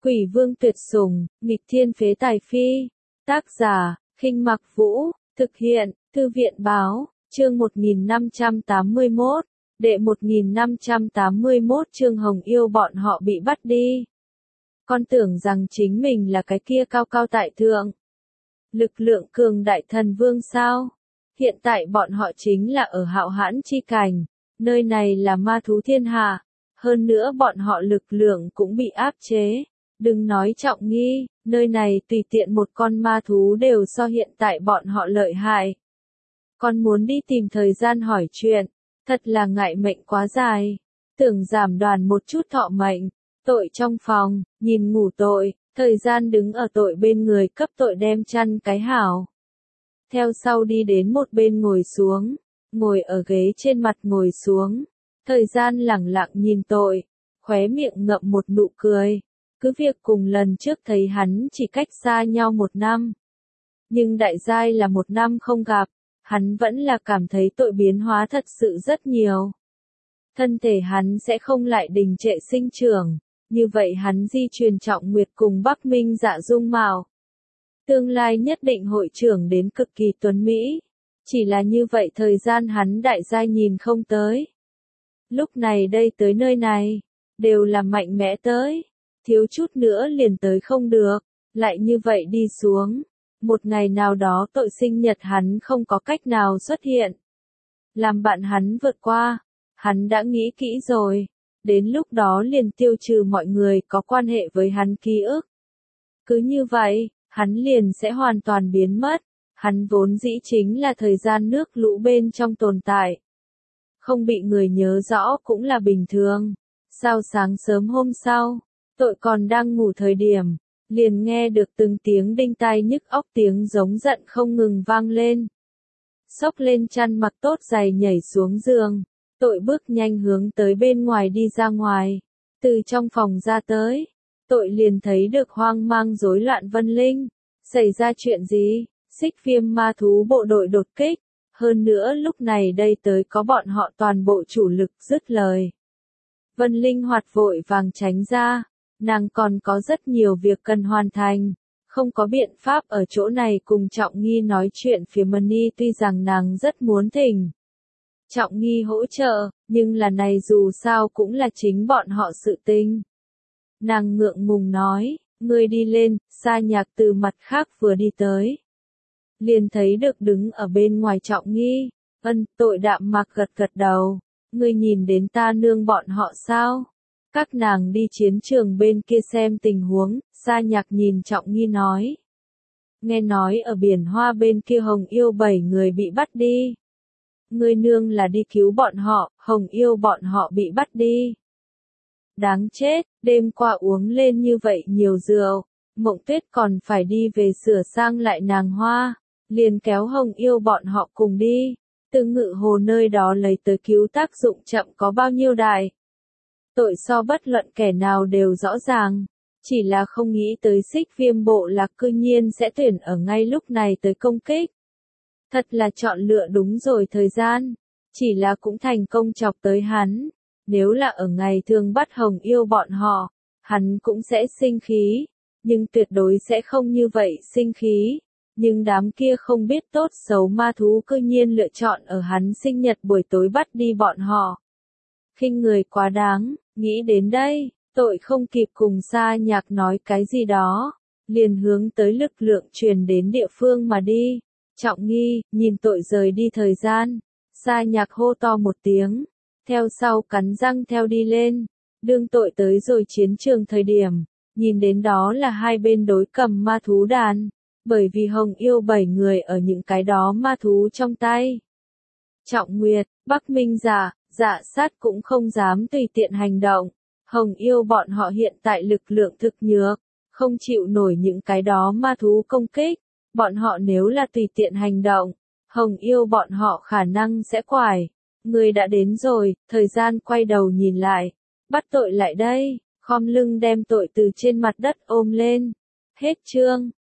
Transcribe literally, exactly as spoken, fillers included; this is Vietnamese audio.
Quỷ vương tuyệt sủng, nghịch thiên phế tài phi. Tác giả, Khinh Mặc Vũ, thực hiện, Thư viện báo, chương một nghìn năm trăm tám mươi mốt, đệ một nghìn năm trăm tám mươi mốt chương Hồng Yêu bọn họ bị bắt đi. Con tưởng rằng chính mình là cái kia cao cao tại thượng. Lực lượng cường đại thần vương sao? Hiện tại bọn họ chính là ở Hạo Hãn chi cảnh, nơi này là ma thú thiên hạ, hơn nữa bọn họ lực lượng cũng bị áp chế. Đừng nói Trọng Nghi, nơi này tùy tiện một con ma thú đều so hiện tại bọn họ lợi hại. Con muốn đi tìm thời gian hỏi chuyện, thật là ngại mệnh quá dài, tưởng giảm đoàn một chút thọ mệnh. Tội trong phòng, nhìn ngủ tội, thời gian đứng ở tội bên người cấp tội đem chăn cái hảo. Theo sau đi đến một bên ngồi xuống, ngồi ở ghế trên mặt ngồi xuống, thời gian lẳng lặng nhìn tội, khóe miệng ngậm một nụ cười. Cứ việc cùng lần trước thấy hắn chỉ cách xa nhau một năm. Nhưng đại giai là một năm không gặp, hắn vẫn là cảm thấy tội biến hóa thật sự rất nhiều. Thân thể hắn sẽ không lại đình trệ sinh trưởng, như vậy hắn di truyền Trọng Nguyệt cùng Bắc Minh Dạ dung mạo. Tương lai nhất định hội trưởng đến cực kỳ tuấn Mỹ, chỉ là như vậy thời gian hắn đại giai nhìn không tới. Lúc này đây tới nơi này, đều là mạnh mẽ tới. Thiếu chút nữa liền tới không được, lại như vậy đi xuống. Một ngày nào đó tội sinh nhật hắn không có cách nào xuất hiện. Làm bạn hắn vượt qua, hắn đã nghĩ kỹ rồi. Đến lúc đó liền tiêu trừ mọi người có quan hệ với hắn ký ức. Cứ như vậy, hắn liền sẽ hoàn toàn biến mất. Hắn vốn dĩ chính là thời gian nước lũ bên trong tồn tại. Không bị người nhớ rõ cũng là bình thường. Sao sáng sớm hôm sau, tội còn đang ngủ thời điểm, liền nghe được từng tiếng đinh tai nhức óc tiếng giống giận không ngừng vang lên. Xốc lên chăn mặc tốt giày nhảy xuống giường, tội bước nhanh hướng tới bên ngoài đi ra ngoài. Từ trong phòng ra tới, tội liền thấy được hoang mang rối loạn Vân Linh. Xảy ra chuyện gì? Xích Viêm ma thú bộ đội đột kích, hơn nữa lúc này đây tới có bọn họ toàn bộ chủ lực dứt lời. Vân Linh hoạt vội vàng tránh ra. Nàng còn có rất nhiều việc cần hoàn thành, không có biện pháp ở chỗ này cùng Trọng Nghi nói chuyện phía Mani tuy rằng nàng rất muốn thỉnh Trọng Nghi hỗ trợ, nhưng là này dù sao cũng là chính bọn họ sự tình. Nàng ngượng ngùng nói, ngươi đi lên, Sa Nhạc từ mặt khác vừa đi tới. Liền thấy được đứng ở bên ngoài Trọng Nghi, ân, tội đạm mạc gật gật đầu, ngươi nhìn đến ta nương bọn họ sao? Các nàng đi chiến trường bên kia xem tình huống, Sa Nhạc nhìn Trọng Nghi nói. Nghe nói ở biển hoa bên kia Hồng Yêu bảy người bị bắt đi. Ngươi nương là đi cứu bọn họ, Hồng Yêu bọn họ bị bắt đi. Đáng chết, đêm qua uống lên như vậy nhiều rượu, Mộng Tuyết còn phải đi về sửa sang lại nàng hoa, liền kéo Hồng Yêu bọn họ cùng đi. Từ Ngự Hồ nơi đó lấy tới cứu tác dụng chậm có bao nhiêu đại. Tội so bất luận kẻ nào đều rõ ràng, chỉ là không nghĩ tới Xích Viêm bộ lạc cư nhiên sẽ tuyển ở ngay lúc này tới công kích. Thật là chọn lựa đúng rồi thời gian, chỉ là cũng thành công chọc tới hắn. Nếu là ở ngày thường bắt Hồng Yêu bọn họ, hắn cũng sẽ sinh khí, nhưng tuyệt đối sẽ không như vậy sinh khí. Nhưng đám kia không biết tốt xấu ma thú cư nhiên lựa chọn ở hắn sinh nhật buổi tối bắt đi bọn họ. Khinh người quá đáng. Nghĩ đến đây, tội không kịp cùng Sa Nhạc nói cái gì đó, liền hướng tới lực lượng truyền đến địa phương mà đi. Trọng Nghi, nhìn tội rời đi thời gian, Sa Nhạc hô to một tiếng, theo sau cắn răng theo đi lên. Đương tội tới rồi chiến trường thời điểm, nhìn đến đó là hai bên đối cầm ma thú đàn, bởi vì Hồng Yêu bảy người ở những cái đó ma thú trong tay. Trọng Nguyệt, Bắc Minh Dạ, Dạ Sát cũng không dám tùy tiện hành động. Hồng Yêu bọn họ hiện tại lực lượng thực nhược, không chịu nổi những cái đó ma thú công kích. Bọn họ nếu là tùy tiện hành động, Hồng Yêu bọn họ khả năng sẽ quải. Người đã đến rồi, thời gian quay đầu nhìn lại. Bắt tội lại đây, khom lưng đem tội từ trên mặt đất ôm lên. Hết chương.